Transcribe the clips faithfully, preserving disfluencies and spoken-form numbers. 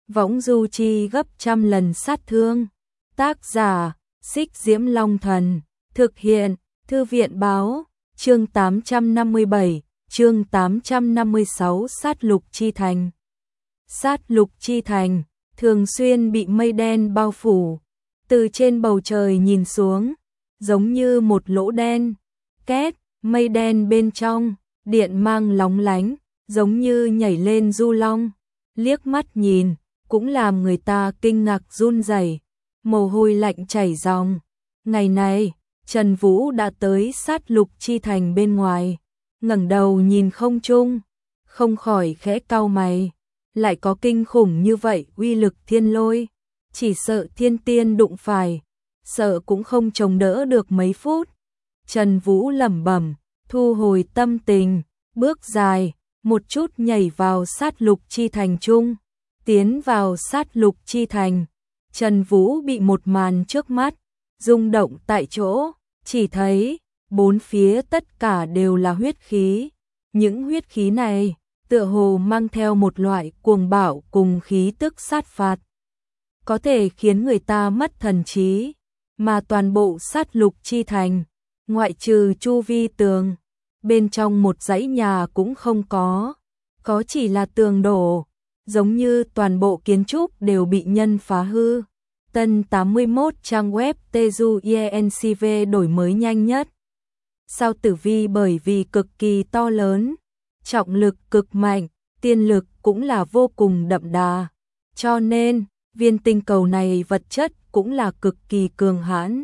võng du chi gấp trăm lần sát thương. Tác giả, Xích Diễm Long Thần, thực hiện, Thư viện báo, chương tám trăm năm mươi bảy, chương tám trăm năm mươi sáu Sát Lục Chi Thành. Sát Lục Chi Thành, thường xuyên bị mây đen bao phủ, từ trên bầu trời nhìn xuống, giống như một lỗ đen, két, mây đen bên trong, điện mang lóng lánh, giống như nhảy lên du long, liếc mắt nhìn, cũng làm người ta kinh ngạc run rẩy, mồ hôi lạnh chảy ròng. Ngày này, Trần Vũ đã tới Sát Lục Chi Thành bên ngoài, ngẩng đầu nhìn không trung, không khỏi khẽ cau mày, lại có kinh khủng như vậy uy lực thiên lôi, chỉ sợ thiên tiên đụng phải, sợ cũng không chống đỡ được mấy phút. Trần Vũ lẩm bẩm, thu hồi tâm tình, bước dài, một chút nhảy vào Sát Lục Chi Thành chung, tiến vào Sát Lục Chi Thành. Trần Vũ bị một màn trước mắt rung động tại chỗ, chỉ thấy bốn phía tất cả đều là huyết khí, những huyết khí này tựa hồ mang theo một loại cuồng bạo cùng khí tức sát phạt, có thể khiến người ta mất thần trí, mà toàn bộ Sát Lục Chi Thành, ngoại trừ chu vi tường, bên trong một dãy nhà cũng không có, có chỉ là tường đổ, giống như toàn bộ kiến trúc đều bị nhân phá hư. Tân tám mươi mốt trang web Teju e en xê vê đổi mới nhanh nhất. Sao tử vi bởi vì cực kỳ to lớn, trọng lực cực mạnh, tiên lực cũng là vô cùng đậm đà, cho nên viên tinh cầu này vật chất cũng là cực kỳ cường hãn.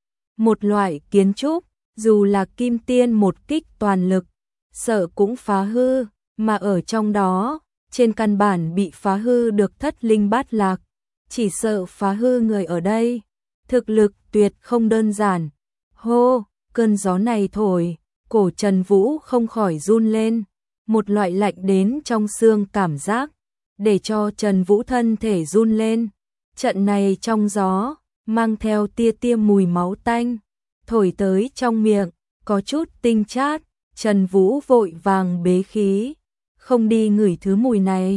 Một loại kiến trúc, dù là kim tiên một kích toàn lực, sợ cũng phá hư, mà ở trong đó, trên căn bản bị phá hư được thất linh bát lạc, chỉ sợ phá hư người ở đây, thực lực tuyệt không đơn giản. Hô, cơn gió này thổi, cổ Trần Vũ không khỏi run lên, một loại lạnh đến trong xương cảm giác, để cho Trần Vũ thân thể run lên. Trận này trong gió, mang theo tia tia mùi máu tanh, thổi tới trong miệng, có chút tinh chát, Trần Vũ vội vàng bế khí, không đi ngửi thứ mùi này.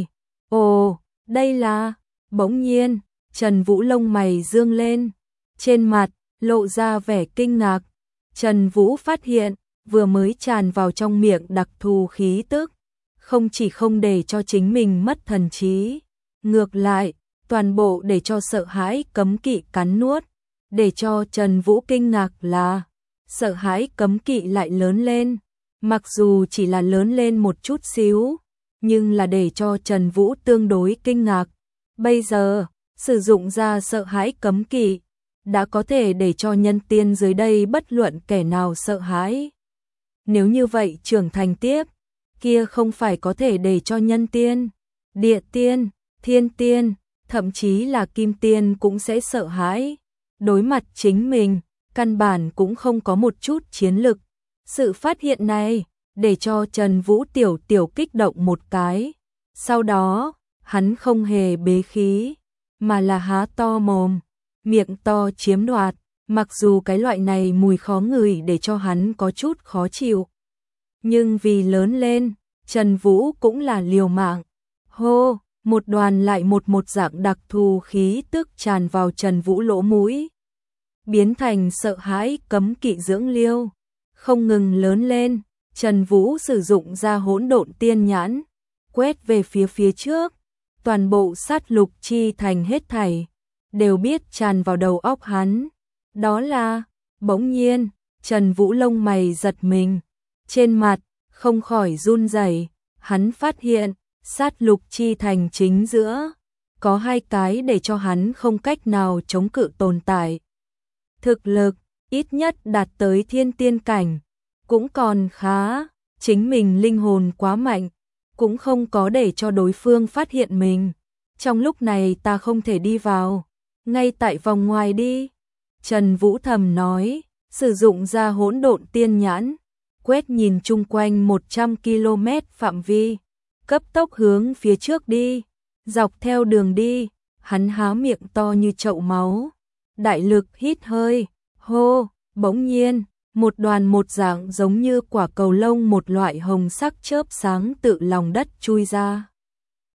Ồ, đây là... Bỗng nhiên, Trần Vũ lông mày dương lên, trên mặt lộ ra vẻ kinh ngạc. Trần Vũ phát hiện, vừa mới tràn vào trong miệng đặc thù khí tức, không chỉ không để cho chính mình mất thần trí, ngược lại, toàn bộ để cho sợ hãi cấm kỵ cắn nuốt. Để cho Trần Vũ kinh ngạc là, sợ hãi cấm kỵ lại lớn lên, mặc dù chỉ là lớn lên một chút xíu, nhưng là để cho Trần Vũ tương đối kinh ngạc. Bây giờ, sử dụng ra sợ hãi cấm kỵ, đã có thể để cho nhân tiên dưới đây bất luận kẻ nào sợ hãi. Nếu như vậy trưởng thành tiếp, kia không phải có thể để cho nhân tiên, địa tiên, thiên tiên, thậm chí là kim tiên cũng sẽ sợ hãi. Đối mặt chính mình, căn bản cũng không có một chút chiến lực. Sự phát hiện này, để cho Trần Vũ tiểu tiểu kích động một cái. Sau đó, hắn không hề bế khí, mà là há to mồm, miệng to chiếm đoạt, mặc dù cái loại này mùi khó ngửi để cho hắn có chút khó chịu. Nhưng vì lớn lên, Trần Vũ cũng là liều mạng. Hô, một đoàn lại một một dạng đặc thù khí tức tràn vào Trần Vũ lỗ mũi, biến thành sợ hãi cấm kỵ dưỡng liêu, không ngừng lớn lên. Trần Vũ sử dụng ra hỗn độn tiên nhãn, quét về phía phía trước, toàn bộ Sát Lục Chi Thành hết thảy đều biết tràn vào đầu óc hắn. Đó là, bỗng nhiên, Trần Vũ lông mày giật mình, trên mặt không khỏi run rẩy, hắn phát hiện, Sát Lục Chi Thành chính giữa có hai cái để cho hắn không cách nào chống cự tồn tại. Thực lực ít nhất đạt tới thiên tiên cảnh, cũng còn khá, chính mình linh hồn quá mạnh, cũng không có để cho đối phương phát hiện mình. Trong lúc này ta không thể đi vào, ngay tại vòng ngoài đi. Trần Vũ thầm nói, sử dụng ra hỗn độn tiên nhãn, quét nhìn chung quanh một trăm ki lô mét phạm vi, cấp tốc hướng phía trước đi, dọc theo đường đi, hắn há miệng to như chậu máu, đại lực hít hơi, hô, bỗng nhiên, một đoàn một dạng giống như quả cầu lông một loại hồng sắc chớp sáng tự lòng đất chui ra.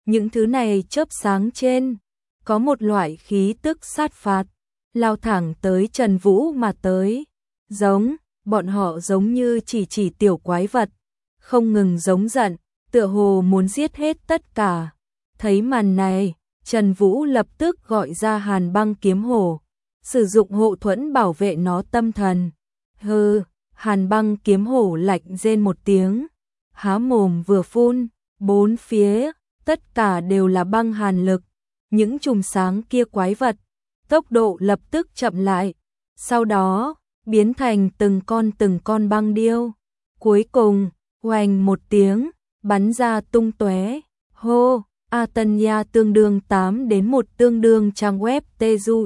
Những thứ này chớp sáng trên, có một loại khí tức sát phạt, lao thẳng tới Trần Vũ mà tới. Giống, bọn họ giống như chỉ chỉ tiểu quái vật, không ngừng giống giận, tựa hồ muốn giết hết tất cả. Thấy màn này, Trần Vũ lập tức gọi ra Hàn Băng Kiếm Hổ, sử dụng hộ thuẫn bảo vệ nó tâm thần. Hừ, Hàn Băng Kiếm Hổ lạnh rên một tiếng, há mồm vừa phun, bốn phía, tất cả đều là băng hàn lực. Những chùm sáng kia quái vật, tốc độ lập tức chậm lại, sau đó, biến thành từng con từng con băng điêu. Cuối cùng, oanh một tiếng, bắn ra tung tóe. Hô, Atanya tương đương tám đến một tương đương trang web Teju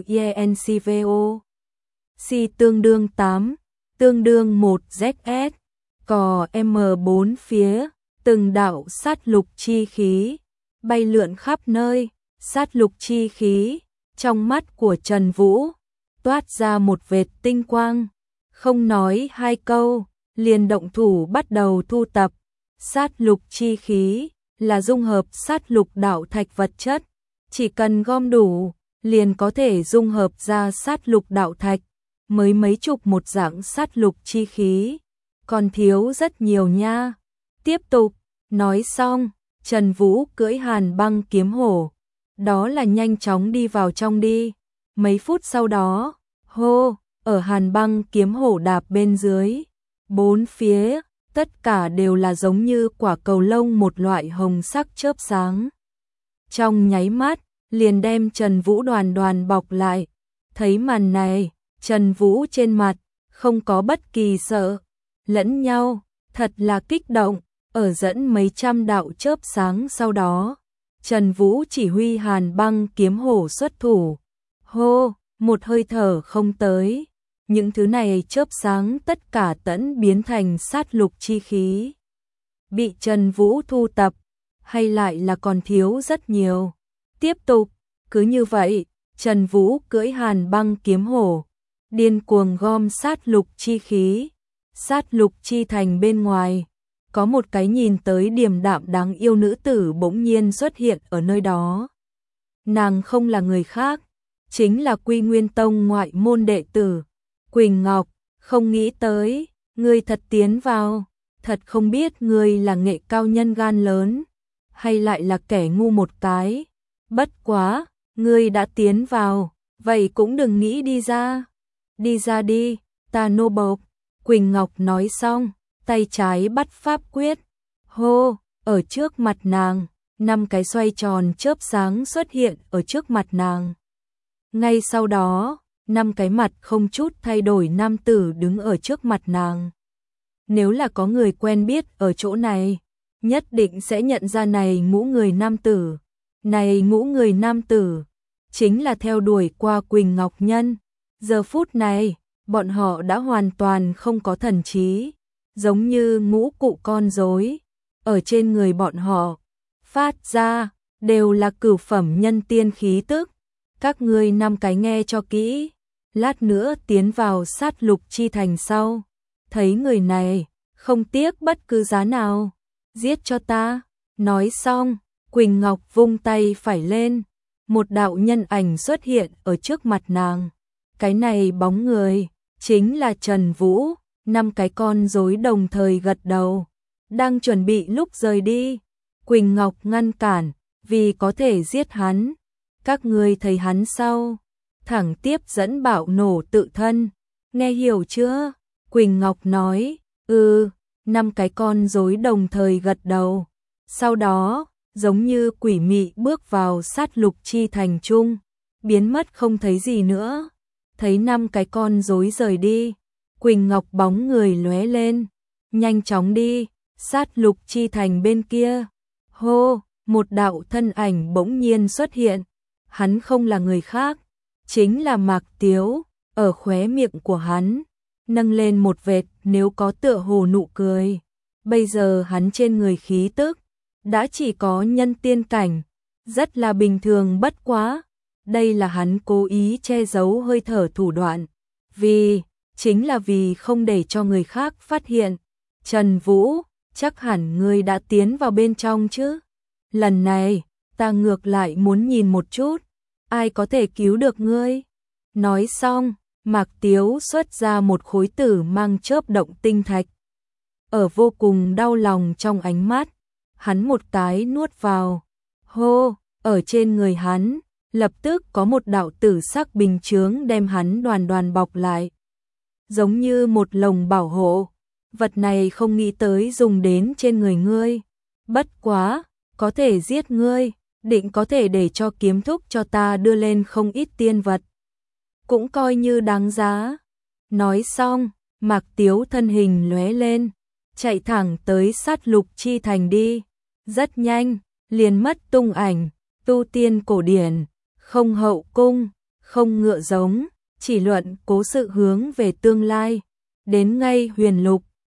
Yencvo. Si tương đương tám, tương đương một Z S. Cò M bốn phía, từng đạo sát lục chi khí, bay lượn khắp nơi. Sát lục chi khí, trong mắt của Trần Vũ, toát ra một vệt tinh quang. Không nói hai câu, liền động thủ bắt đầu thu tập. Sát lục chi khí là dung hợp sát lục đạo thạch vật chất, chỉ cần gom đủ, liền có thể dung hợp ra sát lục đạo thạch. Mới mấy chục một dạng sát lục chi khí, còn thiếu rất nhiều nha. Tiếp tục, nói xong, Trần Vũ cưỡi Hàn Băng Kiếm Hổ, đó là nhanh chóng đi vào trong đi. Mấy phút sau đó, hô, ở Hàn Băng Kiếm Hổ đạp bên dưới, bốn phía, tất cả đều là giống như quả cầu lông một loại hồng sắc chớp sáng. Trong nháy mắt, liền đem Trần Vũ đoàn đoàn bọc lại. Thấy màn này, Trần Vũ trên mặt, không có bất kỳ sợ, lẫn nhau, thật là kích động, ở dẫn mấy trăm đạo chớp sáng sau đó. Trần Vũ chỉ huy Hàn Băng Kiếm Hổ xuất thủ. Hô, một hơi thở không tới, những thứ này chớp sáng tất cả tẫn biến thành sát lục chi khí. Bị Trần Vũ thu tập, hay lại là còn thiếu rất nhiều. Tiếp tục, cứ như vậy, Trần Vũ cưỡi Hàn Băng Kiếm Hổ, điên cuồng gom sát lục chi khí. Sát lục chi thành bên ngoài, có một cái nhìn tới điềm đạm đáng yêu nữ tử bỗng nhiên xuất hiện ở nơi đó. Nàng không là người khác, chính là Quy Nguyên Tông ngoại môn đệ tử, Quỳnh Ngọc. Không nghĩ tới, ngươi thật tiến vào, thật không biết ngươi là nghệ cao nhân gan lớn, hay lại là kẻ ngu một cái. Bất quá, ngươi đã tiến vào, vậy cũng đừng nghĩ đi ra. Đi ra đi, ta nô bộc. Quỳnh Ngọc nói xong, tay trái bắt pháp quyết. Hô, ở trước mặt nàng, năm cái xoay tròn chớp sáng xuất hiện ở trước mặt nàng. Ngay sau đó, năm cái mặt không chút thay đổi nam tử đứng ở trước mặt nàng. Nếu là có người quen biết ở chỗ này, nhất định sẽ nhận ra này ngũ người nam tử. Này ngũ người nam tử, chính là theo đuổi qua Quỳnh Ngọc Nhân. Giờ phút này, bọn họ đã hoàn toàn không có thần trí, giống như ngũ cụ con rối. Ở trên người bọn họ, phát ra, đều là cửu phẩm nhân tiên khí tức. Các ngươi năm cái nghe cho kỹ, lát nữa tiến vào sát lục chi thành sau. Thấy người này, không tiếc bất cứ giá nào, giết cho ta. Nói xong, Quỳnh Ngọc vung tay phải lên, một đạo nhân ảnh xuất hiện ở trước mặt nàng. Cái này bóng người, chính là Trần Vũ. Năm cái con rối đồng thời gật đầu, đang chuẩn bị lúc rời đi. Quỳnh Ngọc ngăn cản, vì có thể giết hắn. Các ngươi thấy hắn sau, thẳng tiếp dẫn bạo nổ tự thân. Nghe hiểu chưa? Quỳnh Ngọc nói, ừ. Năm cái con rối đồng thời gật đầu. Sau đó, giống như quỷ mị bước vào sát lục chi thành trung, biến mất không thấy gì nữa. Thấy năm cái con rối rời đi, Quỳnh Ngọc bóng người lóe lên, nhanh chóng đi, sát lục chi thành bên kia. Hô, một đạo thân ảnh bỗng nhiên xuất hiện. Hắn không là người khác, chính là Mạc Tiếu. Ở khóe miệng của hắn nâng lên một vệt nếu có tựa hồ nụ cười. Bây giờ hắn trên người khí tức đã chỉ có nhân tiên cảnh, rất là bình thường bất quá. Đây là hắn cố ý che giấu hơi thở thủ đoạn, vì, chính là vì không để cho người khác phát hiện. Trần Vũ, chắc hẳn ngươi đã tiến vào bên trong chứ? Lần này, ta ngược lại muốn nhìn một chút, ai có thể cứu được ngươi. Nói xong, Mạc Tiếu xuất ra một khối tử mang chớp động tinh thạch. Ở vô cùng đau lòng trong ánh mắt, hắn một cái nuốt vào. Hô, ở trên người hắn, lập tức có một đạo tử sắc bình chướng đem hắn đoàn đoàn bọc lại. Giống như một lồng bảo hộ, vật này không nghĩ tới dùng đến trên người ngươi. Bất quá, có thể giết ngươi, định có thể để cho kiếm thúc cho ta đưa lên không ít tiên vật. Cũng coi như đáng giá. Nói xong, Mạc Tiếu thân hình lóe lên, chạy thẳng tới Sát Lục Chi Thành đi. Rất nhanh, liền mất tung ảnh, tu tiên cổ điển, không hậu cung, không ngựa giống, chỉ luận cố sự hướng về tương lai. Đến ngay Huyền Lục,